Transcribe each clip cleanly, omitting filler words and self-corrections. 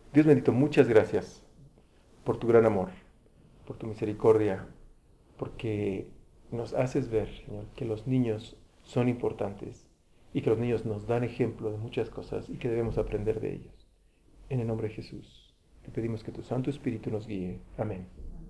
Dios bendito, muchas gracias por tu gran amor, por tu misericordia, porque nos haces ver, Señor, que los niños son importantes y que los niños nos dan ejemplo de muchas cosas y que debemos aprender de ellos. En el nombre de Jesús, te pedimos que tu Santo Espíritu nos guíe. Amén.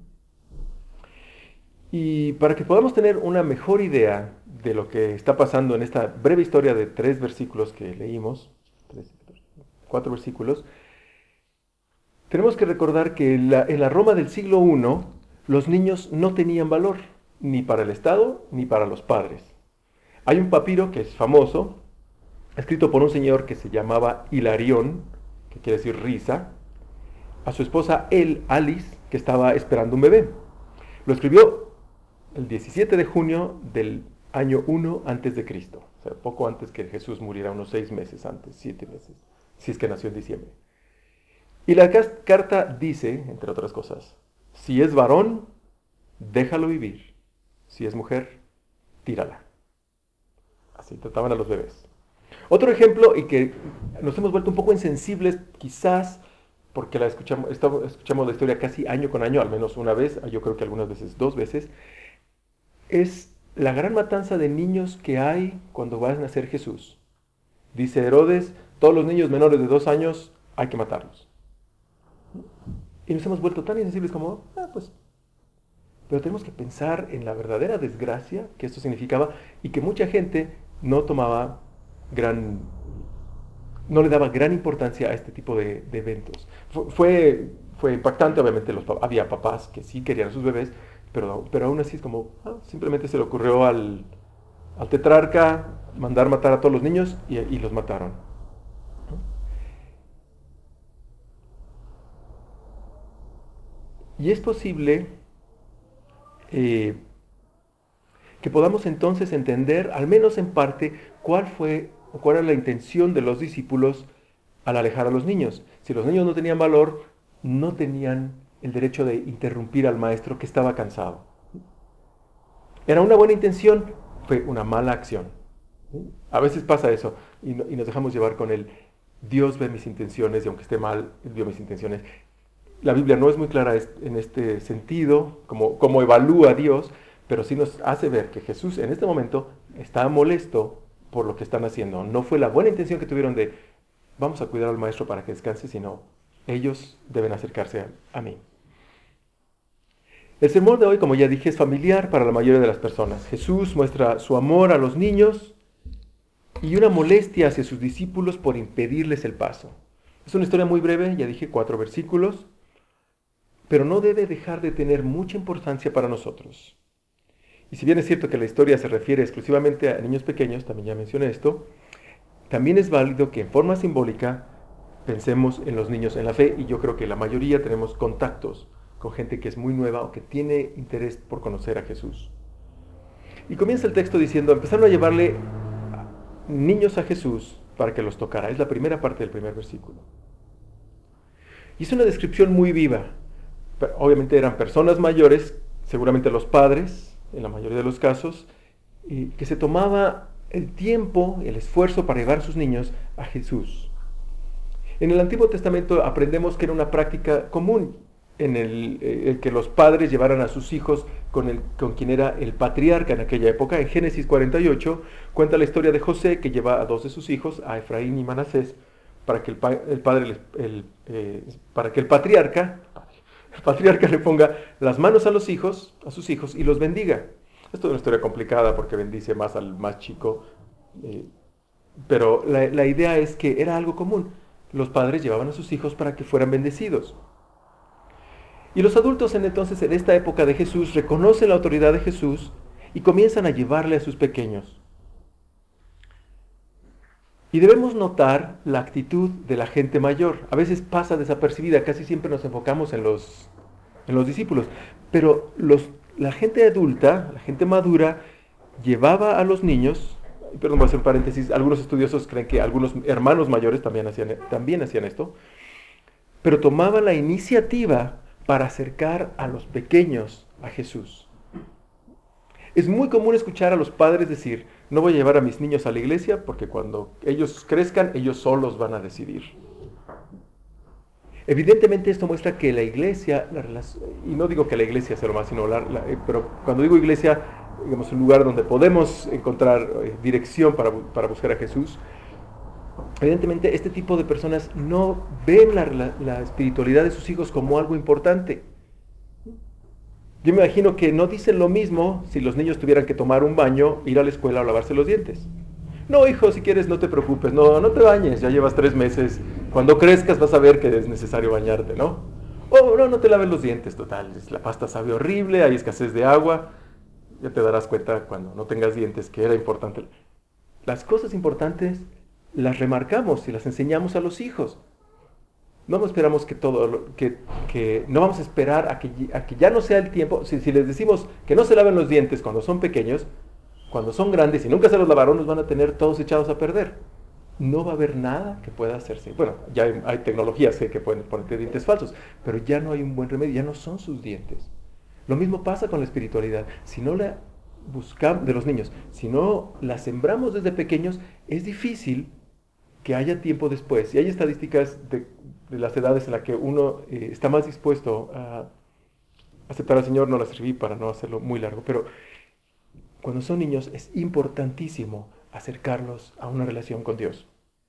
Y para que podamos tener una mejor idea de lo que está pasando en esta breve historia de 3 versículos que leímos, 4 versículos, tenemos que recordar que en la Roma del siglo I los niños no tenían valor, ni para el Estado ni para los padres. Hay un papiro que es famoso, escrito por un señor que se llamaba Hilarión, que quiere decir risa, a su esposa Alice, que estaba esperando un bebé. Lo escribió el 17 de junio del año 1 antes de Cristo, o sea, poco antes que Jesús muriera, unos 6 meses antes, 7 meses, si es que nació en diciembre. Y la carta dice, entre otras cosas, si es varón, déjalo vivir. Si es mujer, tírala. Así trataban a los bebés. Otro ejemplo, y que nos hemos vuelto un poco insensibles, quizás porque escuchamos la historia casi año con año, al menos una vez, yo creo que algunas veces 2 veces, es la gran matanza de niños que hay cuando va a nacer Jesús. Dice Herodes, todos los niños menores de 2 años hay que matarlos. Y nos hemos vuelto tan insensibles como, pues. Pero tenemos que pensar en la verdadera desgracia que esto significaba y que mucha gente no tomaba no le daba gran importancia a este tipo de eventos. Fue impactante, obviamente había papás que sí querían a sus bebés, pero aún así es como, simplemente se le ocurrió al tetrarca mandar matar a todos los niños y los mataron. Y es posible eh, que podamos entonces entender, al menos en parte, cuál era la intención de los discípulos al alejar a los niños. Si los niños no tenían valor, no tenían el derecho de interrumpir al maestro que estaba cansado. Era una buena intención, fue una mala acción. A veces pasa eso y nos dejamos llevar con el Dios ve mis intenciones y aunque esté mal, Él vio mis intenciones. La Biblia no es muy clara en este sentido, como evalúa a Dios, pero sí nos hace ver que Jesús en este momento está molesto por lo que están haciendo. No fue la buena intención que tuvieron de vamos a cuidar al maestro para que descanse, sino ellos deben acercarse a mí. El sermón de hoy, como ya dije, es familiar para la mayoría de las personas. Jesús muestra su amor a los niños y una molestia hacia sus discípulos por impedirles el paso. Es una historia muy breve, ya dije, 4 versículos, pero no debe dejar de tener mucha importancia para nosotros. Y si bien es cierto que la historia se refiere exclusivamente a niños pequeños, también ya mencioné esto, también es válido que en forma simbólica pensemos en los niños en la fe, y yo creo que la mayoría tenemos contactos con gente que es muy nueva o que tiene interés por conocer a Jesús. Y comienza el texto diciendo, empezaron a llevarle niños a Jesús para que los tocara. Es la primera parte del primer versículo. Y es una descripción muy viva. Obviamente eran personas mayores, seguramente los padres, en la mayoría de los casos, que se tomaba el tiempo, el esfuerzo para llevar a sus niños a Jesús. En el Antiguo Testamento aprendemos que era una práctica común en el que los padres llevaran a sus hijos con quien era el patriarca en aquella época. En Génesis 48 cuenta la historia de José que lleva a 2 de sus hijos, a Efraín y Manasés, para que para que el patriarca le ponga las manos a sus hijos y los bendiga. Esto es una historia complicada porque bendice más al más chico, pero la idea es que era algo común. Los padres llevaban a sus hijos para que fueran bendecidos. Y los adultos en esta época de Jesús reconocen la autoridad de Jesús y comienzan a llevarle a sus pequeños. Y debemos notar la actitud de la gente mayor. A veces pasa desapercibida, casi siempre nos enfocamos en los discípulos, pero la gente adulta, la gente madura, llevaba a los niños, perdón, voy a hacer un paréntesis, algunos estudiosos creen que algunos hermanos mayores también hacían esto, pero tomaban la iniciativa para acercar a los pequeños a Jesús. Es muy común escuchar a los padres decir, no voy a llevar a mis niños a la iglesia porque cuando ellos crezcan, ellos solos van a decidir. Evidentemente esto muestra que la iglesia, y no digo que la iglesia sea lo más, sino pero cuando digo iglesia, digamos un lugar donde podemos encontrar dirección para buscar a Jesús, evidentemente este tipo de personas no ven la espiritualidad de sus hijos como algo importante. Yo me imagino que no dicen lo mismo si los niños tuvieran que tomar un baño, ir a la escuela o lavarse los dientes. No, hijo, si quieres no te preocupes, no te bañes, ya llevas 3 meses, cuando crezcas vas a ver que es necesario bañarte, ¿no? Oh, no te laves los dientes, total, la pasta sabe horrible, hay escasez de agua, ya te darás cuenta cuando no tengas dientes que era importante. Las cosas importantes las remarcamos y las enseñamos a los hijos. No esperamos que no vamos a esperar a que ya no sea el tiempo. Si les decimos que no se laven los dientes cuando son pequeños, cuando son grandes y nunca se los lavaron, los van a tener todos echados a perder. No va a haber nada que pueda hacerse. Bueno, ya hay tecnologías que pueden ponerte dientes falsos, pero ya no hay un buen remedio, ya no son sus dientes. Lo mismo pasa con la espiritualidad. Si no la buscamos de los niños, si no la sembramos desde pequeños, es difícil que haya tiempo después. Y hay estadísticas de las edades en las que uno está más dispuesto a aceptar al Señor. No las escribí para no hacerlo muy largo, pero cuando son niños es importantísimo acercarlos a una relación con Dios.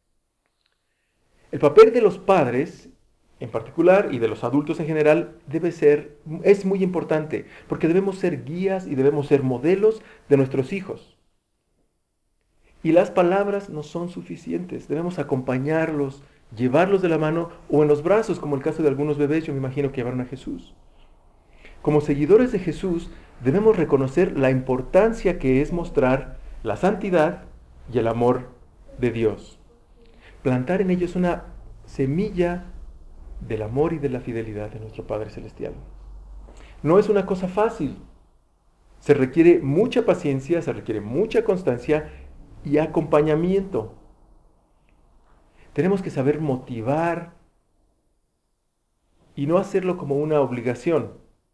El papel de los padres, en particular, y de los adultos en general, es muy importante, porque debemos ser guías y debemos ser modelos de nuestros hijos. Y las palabras no son suficientes, debemos acompañarlos, llevarlos de la mano o en los brazos, como el caso de algunos bebés, yo me imagino que llevaron a Jesús. Como seguidores de Jesús, debemos reconocer la importancia que es mostrar la santidad y el amor de Dios. Plantar en ellos una semilla del amor y de la fidelidad de nuestro Padre Celestial. No es una cosa fácil. Se requiere mucha paciencia, se requiere mucha constancia y acompañamiento. Tenemos que saber motivar y no hacerlo como una obligación.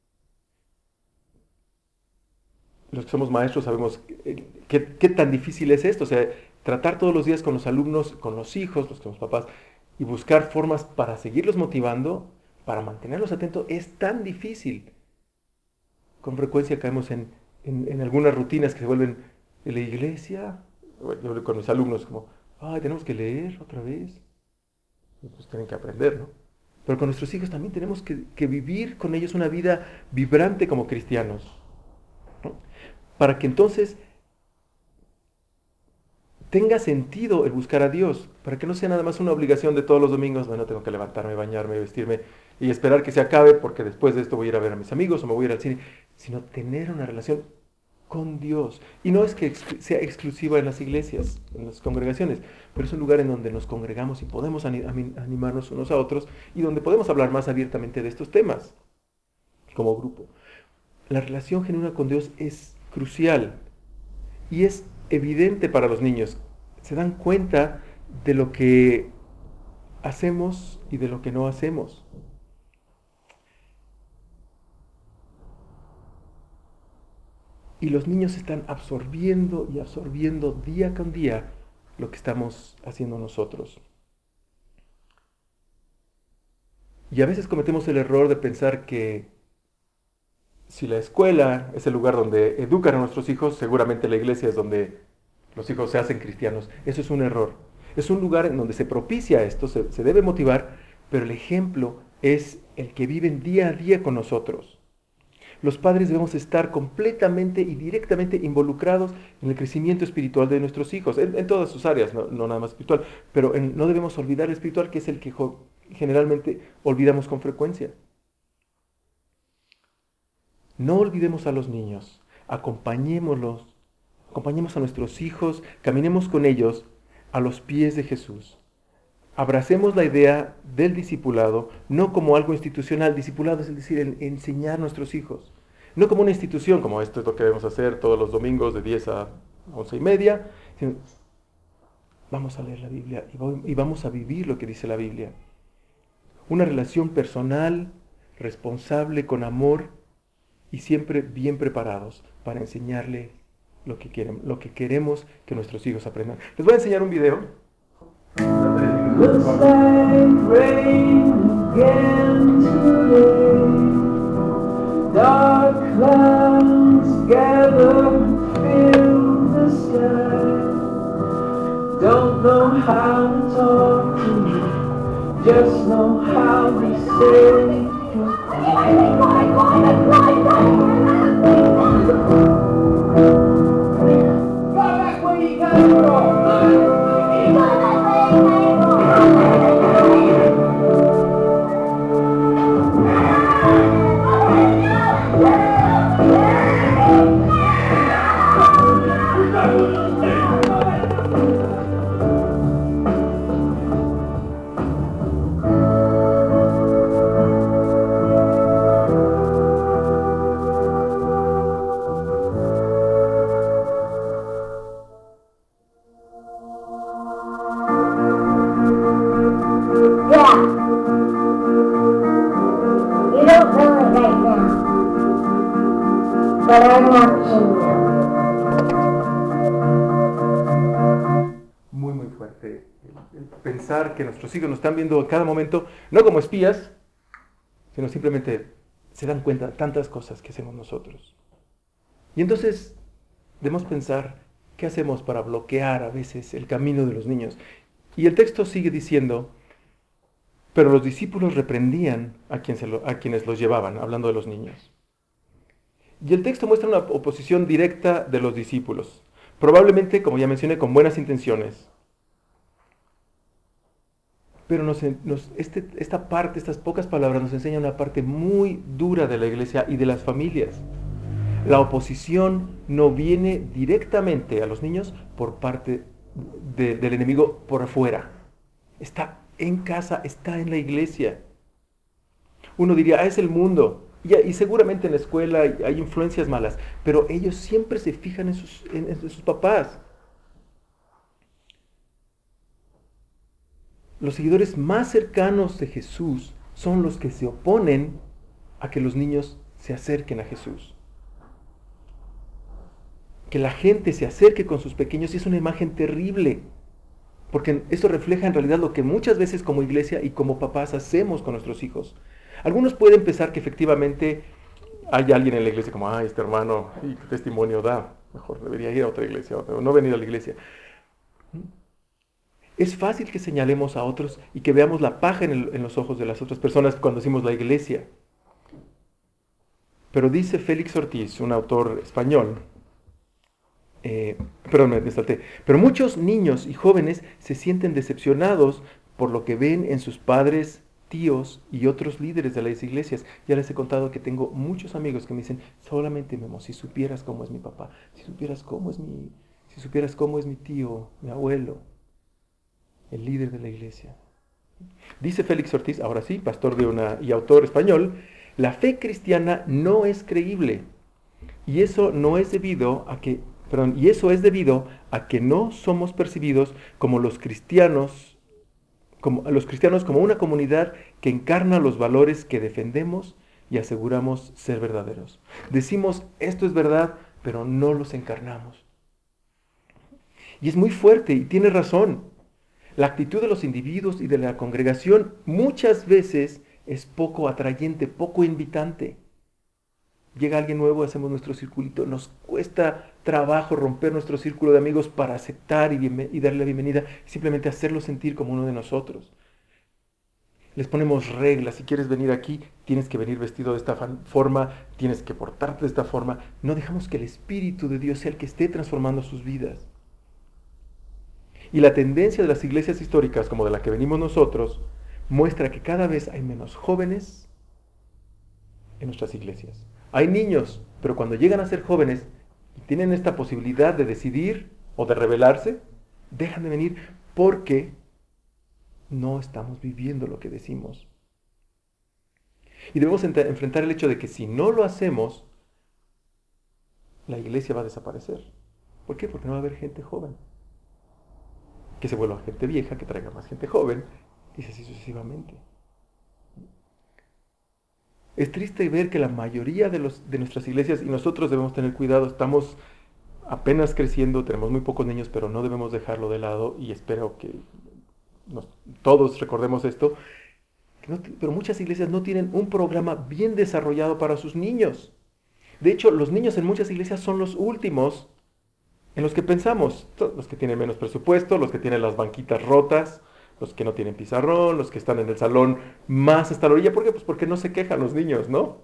Los que somos maestros sabemos qué tan difícil es esto. O sea, tratar todos los días con los alumnos, con los hijos, los que somos papás, y buscar formas para seguirlos motivando, para mantenerlos atentos, es tan difícil. Con frecuencia caemos en algunas rutinas que se vuelven en la iglesia. Yo hablo con mis alumnos como, tenemos que leer otra vez. Pues tienen que aprender, ¿no? Pero con nuestros hijos también tenemos que vivir con ellos una vida vibrante como cristianos, ¿no? Para que entonces tenga sentido el buscar a Dios, para que no sea nada más una obligación de todos los domingos. Bueno, tengo que levantarme, bañarme, vestirme y esperar que se acabe porque después de esto voy a ir a ver a mis amigos o me voy a ir al cine, sino tener una relación con Dios. Y no es que sea exclusiva en las iglesias, en las congregaciones, pero es un lugar en donde nos congregamos y podemos animarnos unos a otros y donde podemos hablar más abiertamente de estos temas como grupo. La relación genuina con Dios es crucial y es evidente para los niños. Se dan cuenta de lo que hacemos y de lo que no hacemos. Y los niños están absorbiendo y absorbiendo día con día lo que estamos haciendo nosotros. Y a veces cometemos el error de pensar que si la escuela es el lugar donde educan a nuestros hijos, seguramente la iglesia es donde los hijos se hacen cristianos. Eso es un error. Es un lugar en donde se propicia esto, se debe motivar, pero el ejemplo es el que viven día a día con nosotros. Los padres debemos estar completamente y directamente involucrados en el crecimiento espiritual de nuestros hijos, en todas sus áreas, no nada más espiritual, pero no debemos olvidar el espiritual, que es el que generalmente olvidamos con frecuencia. No olvidemos a los niños, acompañemos a nuestros hijos, caminemos con ellos a los pies de Jesús. Abracemos la idea del discipulado, no como algo institucional. Discipulado es decir, enseñar a nuestros hijos. No como una institución, como esto es lo que debemos hacer todos los domingos de 10 a 11:30. Sino, vamos a leer la Biblia y vamos a vivir lo que dice la Biblia. Una relación personal, responsable, con amor y siempre bien preparados para enseñarle lo que queremos que nuestros hijos aprendan. Les voy a enseñar un video. Looks like rain again. just know how they say. Go back where you come from. Yeah. You don't know it right now, but I'm watching you. Muy, muy fuerte. El pensar que nuestros hijos nos están viendo a cada momento, no como espías, sino simplemente se dan cuenta de tantas cosas que hacemos nosotros. Y entonces debemos pensar qué hacemos para bloquear a veces el camino de los niños. Y el texto sigue diciendo, pero los discípulos reprendían a quienes los llevaban, hablando de los niños. Y el texto muestra una oposición directa de los discípulos, probablemente, como ya mencioné, con buenas intenciones. Pero esta parte, estas pocas palabras nos enseñan una parte muy dura de la iglesia y de las familias. La oposición no viene directamente a los niños por parte del enemigo por afuera. Está en casa, está en la iglesia. Uno diría, es el mundo. Y seguramente en la escuela hay influencias malas, pero ellos siempre se fijan en sus papás. Los seguidores más cercanos de Jesús son los que se oponen a que los niños se acerquen a Jesús. Que la gente se acerque con sus pequeños es una imagen terrible, porque eso refleja en realidad lo que muchas veces como iglesia y como papás hacemos con nuestros hijos. Algunos pueden pensar que efectivamente hay alguien en la iglesia como, este hermano, ¿y qué testimonio da? Mejor debería ir a otra iglesia, o no venir a la iglesia. Es fácil que señalemos a otros y que veamos la paja en los ojos de las otras personas cuando decimos la iglesia. Pero dice Félix Ortiz, un autor español, me salté. Pero muchos niños y jóvenes se sienten decepcionados por lo que ven en sus padres, tíos y otros líderes de las iglesias. Ya les he contado que tengo muchos amigos que me dicen, solamente Memo, si supieras cómo es mi papá, si supieras cómo es mi tío, mi abuelo, el líder de la iglesia. Dice Félix Ortiz, ahora sí, pastor y autor español, la fe cristiana no es creíble. Y eso es debido a que no somos percibidos como los cristianos como una comunidad que encarna los valores que defendemos y aseguramos ser verdaderos. Decimos, esto es verdad, pero no los encarnamos. Y es muy fuerte y tiene razón. La actitud de los individuos y de la congregación muchas veces es poco atrayente, poco invitante. Llega alguien nuevo, hacemos nuestro circulito, nos cuesta trabajo romper nuestro círculo de amigos para aceptar y darle la bienvenida, simplemente hacerlo sentir como uno de nosotros. Les ponemos reglas, si quieres venir aquí, tienes que venir vestido de esta forma, tienes que portarte de esta forma. No dejamos que el Espíritu de Dios sea el que esté transformando sus vidas. Y la tendencia de las iglesias históricas, como de la que venimos nosotros, muestra que cada vez hay menos jóvenes en nuestras iglesias. Hay niños, pero cuando llegan a ser jóvenes y tienen esta posibilidad de decidir o de rebelarse, dejan de venir porque no estamos viviendo lo que decimos. Y debemos enfrentar el hecho de que si no lo hacemos, la iglesia va a desaparecer. ¿Por qué? Porque no va a haber gente joven. Que se vuelva gente vieja, que traiga más gente joven, y así sucesivamente. Es triste ver que la mayoría de nuestras iglesias, y nosotros debemos tener cuidado, estamos apenas creciendo, tenemos muy pocos niños, pero no debemos dejarlo de lado, y espero que todos recordemos esto, pero muchas iglesias no tienen un programa bien desarrollado para sus niños. De hecho, los niños en muchas iglesias son los últimos en los que pensamos, los que tienen menos presupuesto, los que tienen las banquitas rotas, Los que no tienen pizarrón, los que están en el salón más hasta la orilla. ¿Por qué? Pues porque no se quejan los niños, ¿no?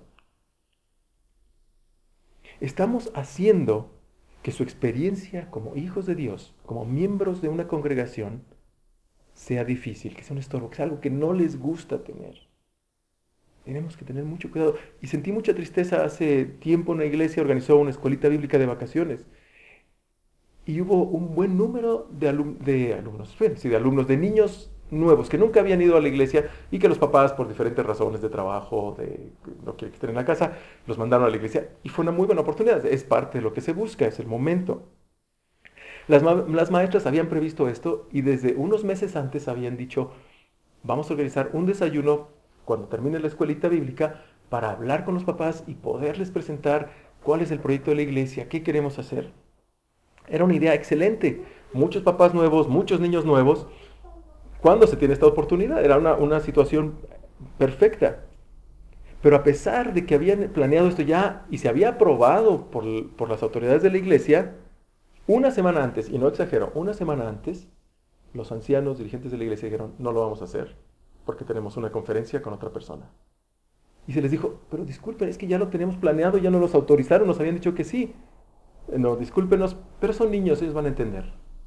Estamos haciendo que su experiencia como hijos de Dios, como miembros de una congregación, sea difícil, que sea un estorbo, que sea algo que no les gusta tener. Tenemos que tener mucho cuidado. Y sentí mucha tristeza hace tiempo. Una iglesia organizó una escuelita bíblica de vacaciones. Y hubo un buen número de alumnos, sí, de alumnos, de niños nuevos que nunca habían ido a la iglesia y que los papás, por diferentes razones de trabajo, de no quieren que estén en la casa, los mandaron a la iglesia. Y fue una muy buena oportunidad. Es parte de lo que se busca, es el momento. Las maestras habían previsto esto y desde unos meses antes habían dicho, vamos a organizar un desayuno cuando termine la escuelita bíblica para hablar con los papás y poderles presentar cuál es el proyecto de la iglesia, qué queremos hacer. Era una idea excelente. Muchos papás nuevos, muchos niños nuevos. ¿Cuándo se tiene esta oportunidad? Era una situación perfecta. Pero a pesar de que habían planeado esto ya y se había aprobado por las autoridades de la iglesia, una semana antes, y no exagero, una semana antes, los ancianos dirigentes de la iglesia dijeron, no lo vamos a hacer porque tenemos una conferencia con otra persona. Y se les dijo, pero disculpen, es que ya lo teníamos planeado, ya nos los autorizaron, nos habían dicho que sí. No, discúlpenos, pero son niños, ellos van a entender.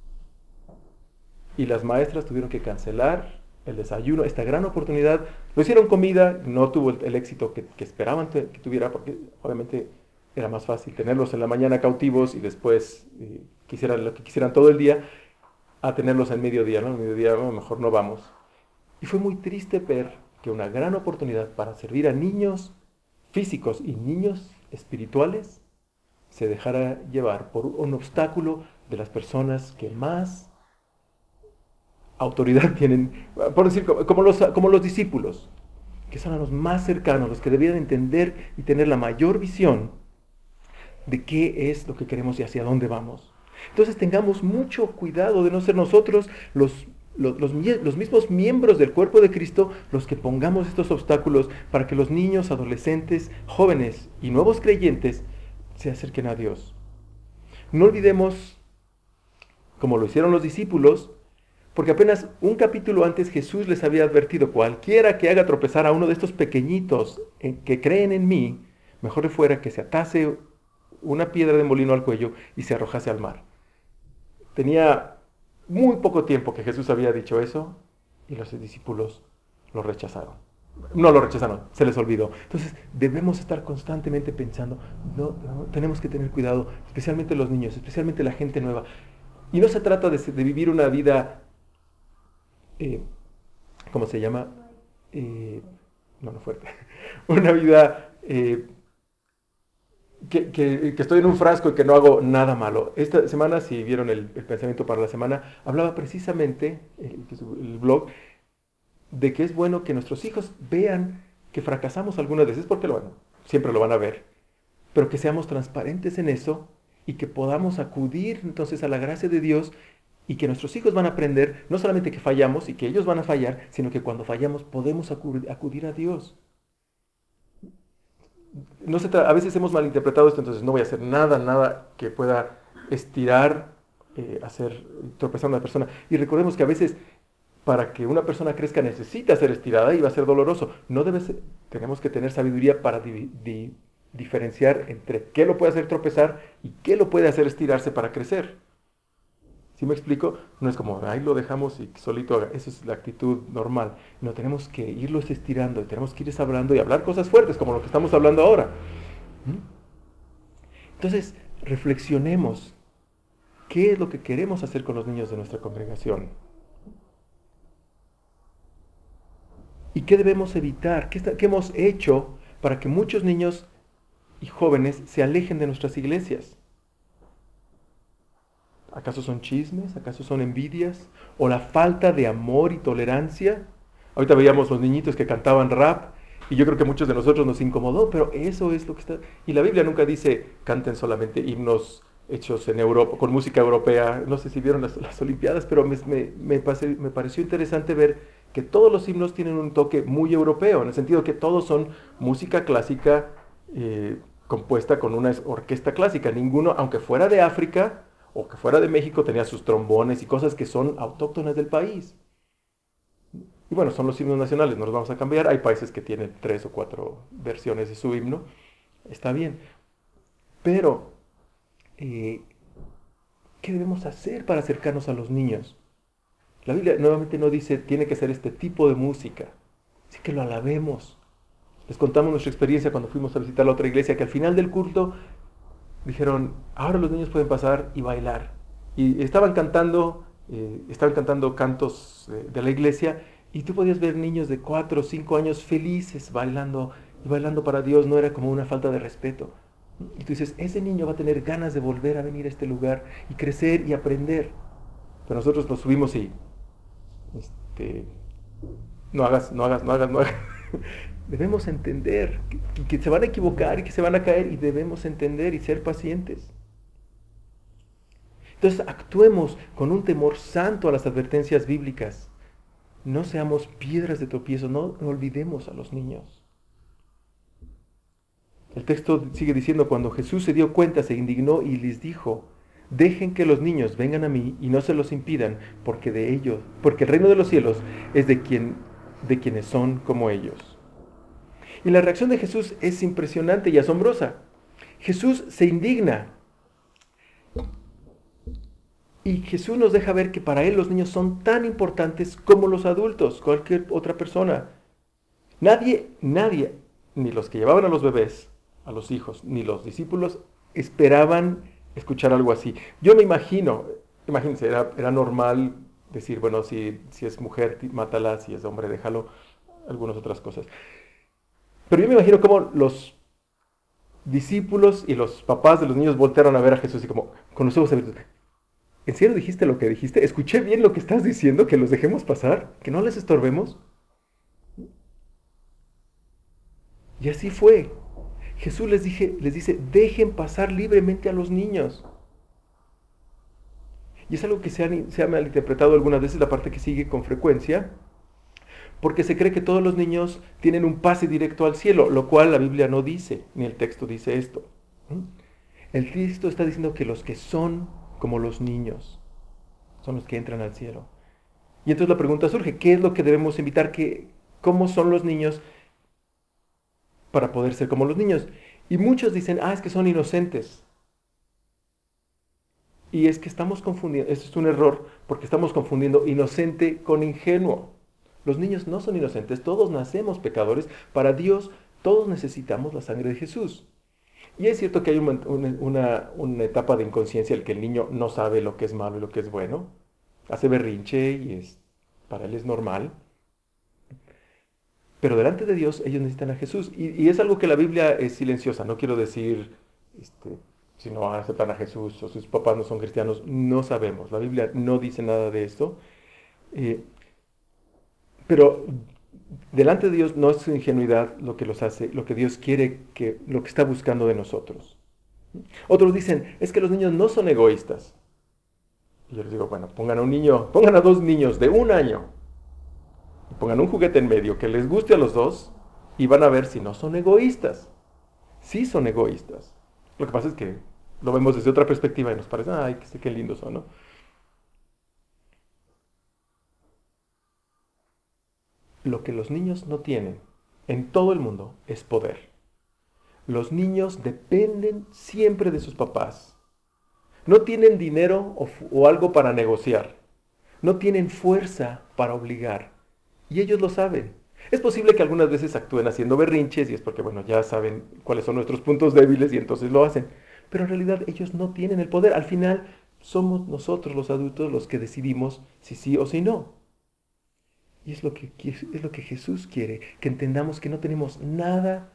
Y las maestras tuvieron que cancelar el desayuno, esta gran oportunidad. Lo hicieron comida, no tuvo el éxito que esperaban que tuviera, porque obviamente era más fácil tenerlos en la mañana cautivos y después quisieran lo que quisieran todo el día, a tenerlos en mediodía, ¿no? En mediodía, mejor no vamos. Y fue muy triste ver que una gran oportunidad para servir a niños físicos y niños espirituales se dejara llevar por un obstáculo de las personas que más autoridad tienen, por decir, como los discípulos, que son a los más cercanos, los que debieran entender y tener la mayor visión de qué es lo que queremos y hacia dónde vamos. Entonces tengamos mucho cuidado de no ser nosotros los mismos miembros del cuerpo de Cristo los que pongamos estos obstáculos para que los niños, adolescentes, jóvenes y nuevos creyentes se acerquen a Dios. No olvidemos, como lo hicieron los discípulos, porque apenas un capítulo antes Jesús les había advertido, cualquiera que haga tropezar a uno de estos pequeñitos que creen en mí, mejor le fuera que se atase una piedra de molino al cuello y se arrojase al mar. Tenía muy poco tiempo que Jesús había dicho eso y los discípulos lo rechazaron. No lo rechazaron, se les olvidó. Entonces debemos estar constantemente pensando, no, tenemos que tener cuidado, especialmente los niños, especialmente la gente nueva. Y no se trata de vivir una vida, ¿cómo se llama? No fuerte. Una vida que estoy en un frasco y que no hago nada malo. Esta semana, si vieron el pensamiento para la semana, hablaba precisamente, el blog, de que es bueno que nuestros hijos vean que fracasamos algunas veces, porque siempre lo van a ver, pero que seamos transparentes en eso y que podamos acudir entonces a la gracia de Dios y que nuestros hijos van a aprender no solamente que fallamos y que ellos van a fallar, sino que cuando fallamos podemos acudir a Dios. A veces hemos malinterpretado esto, entonces no voy a hacer nada que pueda estirar, hacer tropezar a una persona. Y recordemos que a veces para que una persona crezca necesita ser estirada y va a ser doloroso. No debe ser, tenemos que tener sabiduría para diferenciar entre qué lo puede hacer tropezar y qué lo puede hacer estirarse para crecer. ¿Sí me explico? No es como, ahí lo dejamos y solito haga. Esa es la actitud normal. No, tenemos que irlos estirando y tenemos que irles hablando y hablar cosas fuertes como lo que estamos hablando ahora. Entonces, reflexionemos. ¿Qué es lo que queremos hacer con los niños de nuestra congregación? ¿Y qué debemos evitar? ¿Qué hemos hecho para que muchos niños y jóvenes se alejen de nuestras iglesias? ¿Acaso son chismes? ¿Acaso son envidias? ¿O la falta de amor y tolerancia? Ahorita veíamos los niñitos que cantaban rap y yo creo que muchos de nosotros nos incomodó, pero eso es lo que está... Y la Biblia nunca dice canten solamente himnos hechos en Europa, con música europea. No sé si vieron las Olimpiadas, pero me pareció interesante ver que todos los himnos tienen un toque muy europeo, en el sentido que todos son música clásica compuesta con una orquesta clásica. Ninguno, aunque fuera de África o que fuera de México, tenía sus trombones y cosas que son autóctonas del país. Y bueno, son los himnos nacionales, no los vamos a cambiar. Hay países que tienen 3 o 4 versiones de su himno. Está bien. Pero, eh, ¿qué debemos hacer para acercarnos a los niños? La Biblia nuevamente no dice tiene que ser este tipo de música. Así que lo alabemos. Les contamos nuestra experiencia cuando fuimos a visitar la otra iglesia, que al final del culto dijeron, ahora los niños pueden pasar y bailar. Y estaban cantando cantos de la iglesia, y tú podías ver niños de 4 o 5 años felices bailando, y bailando para Dios. No era como una falta de respeto. Y tú dices, ese niño va a tener ganas de volver a venir a este lugar y crecer y aprender. Pero nosotros nos subimos y, este, no hagas, no hagas, no hagas, no hagas. Debemos entender que se van a equivocar y que se van a caer, y debemos entender y ser pacientes. Entonces actuemos con un temor santo a las advertencias bíblicas. No seamos piedras de tropiezo, no olvidemos a los niños. El texto sigue diciendo, cuando Jesús se dio cuenta, se indignó y les dijo, dejen que los niños vengan a mí y no se los impidan, porque el reino de los cielos es de quienes son como ellos. Y la reacción de Jesús es impresionante y asombrosa. Jesús se indigna. Y Jesús nos deja ver que para Él los niños son tan importantes como los adultos, cualquier otra persona. Nadie, ni los que llevaban a los bebés, a los hijos, ni los discípulos esperaban escuchar algo así. Yo me imagínense, era normal decir, bueno, si es mujer, mátala, si es hombre, déjalo, algunas otras cosas. Pero yo me imagino cómo los discípulos y los papás de los niños voltearon a ver a Jesús y como, con los ojos abiertos, ¿en serio dijiste lo que dijiste? ¿Escuché bien lo que estás diciendo? ¿Que los dejemos pasar? ¿Que no les estorbemos? Y así fue. Jesús les dice, dejen pasar libremente a los niños. Y es algo que se ha malinterpretado algunas veces, la parte que sigue con frecuencia, porque se cree que todos los niños tienen un pase directo al cielo, lo cual la Biblia no dice, ni el texto dice esto. El texto está diciendo que los que son como los niños son los que entran al cielo. Y entonces la pregunta surge, ¿qué es lo que debemos invitar? ¿Cómo son los niños para poder ser como los niños? Y muchos dicen, es que son inocentes. Y es que estamos confundiendo, esto es un error, porque estamos confundiendo inocente con ingenuo. Los niños no son inocentes, todos nacemos pecadores. Para Dios, todos necesitamos la sangre de Jesús. Y es cierto que hay una etapa de inconsciencia en la que el niño no sabe lo que es malo y lo que es bueno. Hace berrinche y para él es normal. Pero delante de Dios ellos necesitan a Jesús. Y es algo que la Biblia es silenciosa. No quiero decir, si no aceptan a Jesús o sus papás no son cristianos, no sabemos. La Biblia no dice nada de esto. Pero delante de Dios no es su ingenuidad lo que los hace, lo que Dios quiere, lo que está buscando de nosotros. Otros dicen, es que los niños no son egoístas. Y yo les digo, bueno, pongan a 2 niños de 1 año, y pongan un juguete en medio que les guste a los dos, y van a ver si no son egoístas. Sí son egoístas. Lo que pasa es que lo vemos desde otra perspectiva y nos parece, ay, qué lindos son, ¿no? Lo que los niños no tienen en todo el mundo es poder. Los niños dependen siempre de sus papás. No tienen dinero o algo para negociar. No tienen fuerza para obligar. Y ellos lo saben. Es posible que algunas veces actúen haciendo berrinches y es porque, bueno, ya saben cuáles son nuestros puntos débiles y entonces lo hacen. Pero en realidad ellos no tienen el poder. Al final somos nosotros los adultos los que decidimos si sí o si no. Y es lo que Jesús quiere, que entendamos que no tenemos nada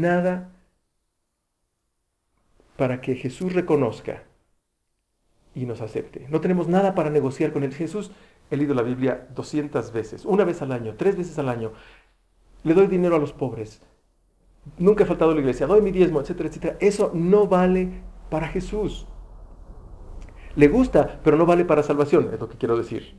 para que Jesús reconozca y nos acepte. No tenemos nada para negociar con él. Jesús, he leído la Biblia 200 veces, 1 vez al año, 3 veces al año. Le doy dinero a los pobres. Nunca he faltado a la iglesia, doy mi diezmo, etcétera, etcétera. Eso no vale para Jesús. Le gusta, pero no vale para salvación, es lo que quiero decir.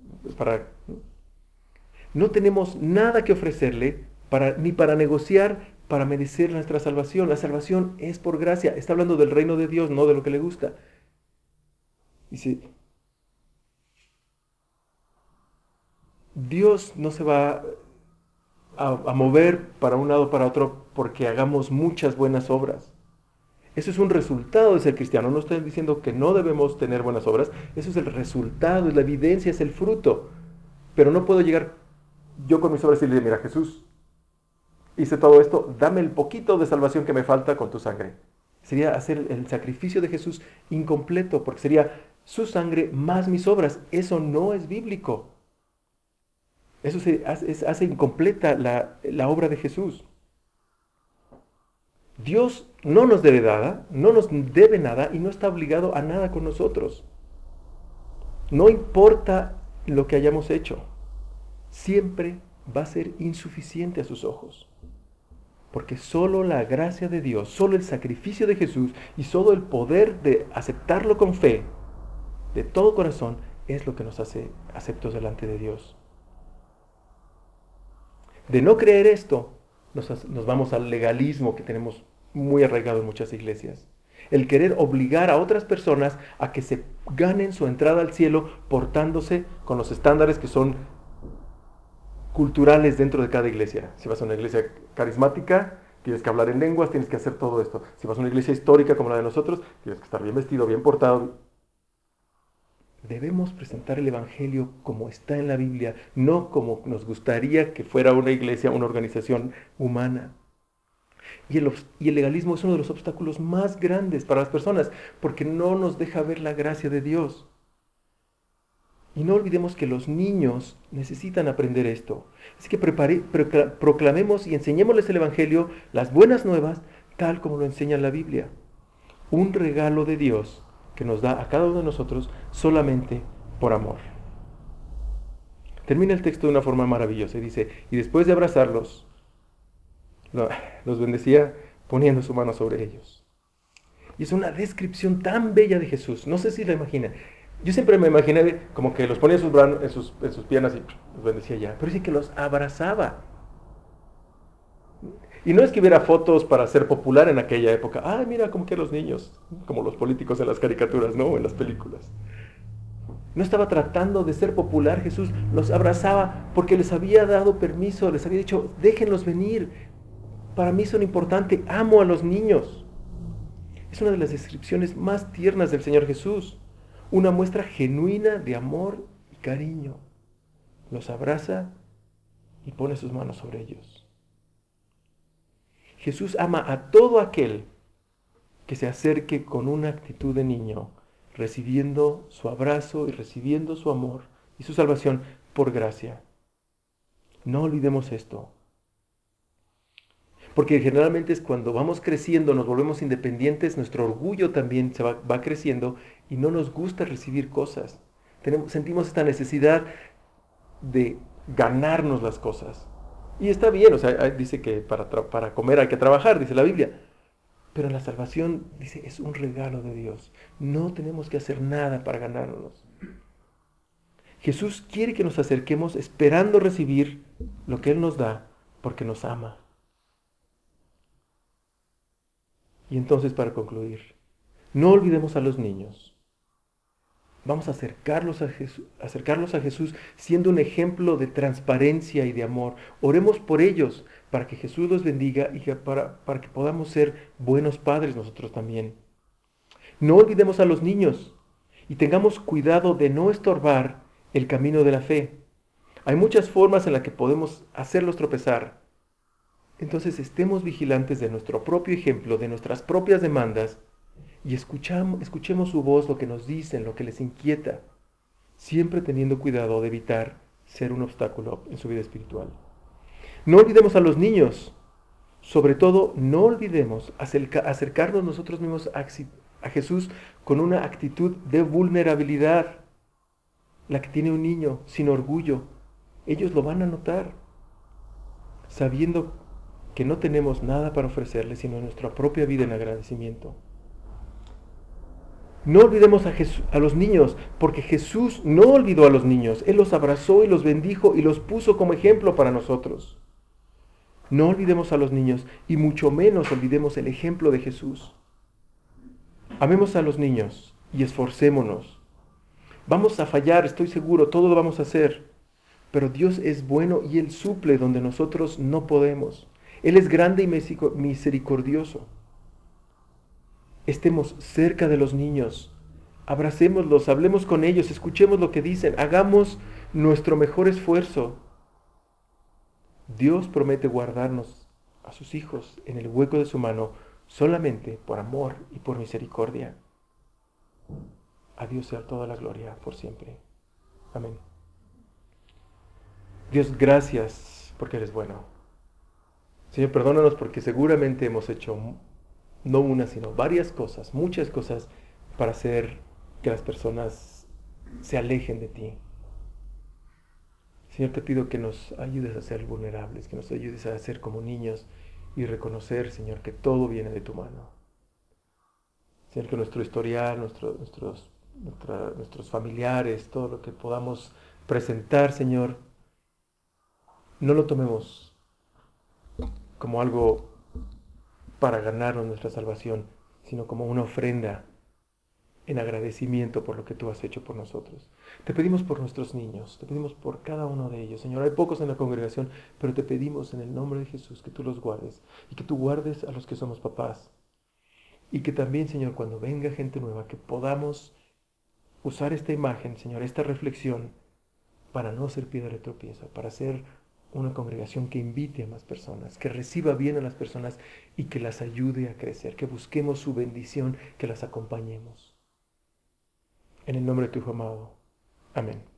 No tenemos nada que ofrecerle ni para negociar, para merecer nuestra salvación. La salvación es por gracia. Está hablando del reino de Dios, no de lo que le gusta. Dice, Dios no se va a mover para un lado o para otro porque hagamos muchas buenas obras. Eso es un resultado de ser cristiano. No estoy diciendo que no debemos tener buenas obras. Eso es el resultado, es la evidencia, es el fruto. Pero no puedo llegar yo con mis obras y decirle, mira, Jesús, hice todo esto, dame el poquito de salvación que me falta con tu sangre. Sería hacer el sacrificio de Jesús incompleto, porque sería su sangre más mis obras. Eso no es bíblico. Eso hace incompleta la obra de Jesús. Dios no nos debe nada, no nos debe nada y no está obligado a nada con nosotros. No importa lo que hayamos hecho, siempre va a ser insuficiente a sus ojos. Porque solo la gracia de Dios, solo el sacrificio de Jesús y solo el poder de aceptarlo con fe, de todo corazón, es lo que nos hace aceptos delante de Dios. De no creer esto, nos vamos al legalismo que tenemos muy arraigado en muchas iglesias. El querer obligar a otras personas a que se ganen su entrada al cielo portándose con los estándares que son culturales dentro de cada iglesia. Si vas a una iglesia carismática, tienes que hablar en lenguas, tienes que hacer todo esto. Si vas a una iglesia histórica como la de nosotros, tienes que estar bien vestido, bien portado. Debemos presentar el Evangelio como está en la Biblia, no como nos gustaría que fuera una iglesia, una organización humana. Y el legalismo es uno de los obstáculos más grandes para las personas, porque no nos deja ver la gracia de Dios. Y no olvidemos que los niños necesitan aprender esto. Así que proclamemos y enseñémosles el Evangelio, las buenas nuevas, tal como lo enseña la Biblia. Un regalo de Dios que nos da a cada uno de nosotros solamente por amor. Termina el texto de una forma maravillosa y dice, y después de abrazarlos, los bendecía poniendo su mano sobre ellos. Y es una descripción tan bella de Jesús. No sé si la imaginan. Yo siempre me imaginé como que los ponía en sus piernas y los bendecía ya. Pero dice que los abrazaba. Y no es que hubiera fotos para ser popular en aquella época. Ay, mira, como que los niños, como los políticos en las caricaturas, ¿no? O en las películas. No estaba tratando de ser popular. Jesús los abrazaba porque les había dado permiso, les había dicho, déjenlos venir. Para mí son importantes, amo a los niños. Es una de las descripciones más tiernas del Señor Jesús. Una muestra genuina de amor y cariño. Los abraza y pone sus manos sobre ellos. Jesús ama a todo aquel que se acerque con una actitud de niño, recibiendo su abrazo y recibiendo su amor y su salvación por gracia. No olvidemos esto. Porque generalmente es cuando vamos creciendo, nos volvemos independientes, nuestro orgullo también va creciendo y no nos gusta recibir cosas. Sentimos esta necesidad de ganarnos las cosas. Y está bien, o sea, dice que para comer hay que trabajar, dice la Biblia. Pero la salvación, dice, es un regalo de Dios. No tenemos que hacer nada para ganárnoslos. Jesús quiere que nos acerquemos esperando recibir lo que Él nos da porque nos ama. Y entonces, para concluir, no olvidemos a los niños. Vamos a acercarlos a Jesús siendo un ejemplo de transparencia y de amor. Oremos por ellos para que Jesús los bendiga y para que podamos ser buenos padres nosotros también. No olvidemos a los niños y tengamos cuidado de no estorbar el camino de la fe. Hay muchas formas en las que podemos hacerlos tropezar. Entonces estemos vigilantes de nuestro propio ejemplo, de nuestras propias demandas, y escuchemos su voz, lo que nos dicen, lo que les inquieta, siempre teniendo cuidado de evitar ser un obstáculo en su vida espiritual. No olvidemos a los niños, sobre todo no olvidemos acercarnos nosotros mismos a Jesús con una actitud de vulnerabilidad, la que tiene un niño, sin orgullo. Ellos lo van a notar, sabiendo que no tenemos nada para ofrecerles sino nuestra propia vida en agradecimiento. No olvidemos a los niños, porque Jesús no olvidó a los niños. Él los abrazó y los bendijo y los puso como ejemplo para nosotros. No olvidemos a los niños y mucho menos olvidemos el ejemplo de Jesús. Amemos a los niños y esforcémonos. Vamos a fallar, estoy seguro, todo lo vamos a hacer. Pero Dios es bueno y Él suple donde nosotros no podemos. Él es grande y misericordioso. Estemos cerca de los niños, abracémoslos, hablemos con ellos, escuchemos lo que dicen, hagamos nuestro mejor esfuerzo. Dios promete guardarnos a sus hijos en el hueco de su mano solamente por amor y por misericordia. A Dios sea toda la gloria por siempre. Amén. Dios, gracias porque eres bueno. Señor, perdónanos porque seguramente hemos hecho no una, sino varias cosas, muchas cosas para hacer que las personas se alejen de ti. Señor, te pido que nos ayudes a ser vulnerables, que nos ayudes a ser como niños y reconocer, Señor, que todo viene de tu mano. Señor, que nuestro historial, nuestros familiares, todo lo que podamos presentar, Señor, no lo tomemos como algo para ganarnos nuestra salvación, sino como una ofrenda en agradecimiento por lo que tú has hecho por nosotros. Te pedimos por nuestros niños, te pedimos por cada uno de ellos. Señor, hay pocos en la congregación, pero te pedimos en el nombre de Jesús que tú los guardes y que tú guardes a los que somos papás. Y que también, Señor, cuando venga gente nueva, que podamos usar esta imagen, Señor, esta reflexión, para no ser piedra de tropiezo, para ser una congregación que invite a más personas, que reciba bien a las personas y que las ayude a crecer, que busquemos su bendición, que las acompañemos. En el nombre de tu Hijo amado. Amén.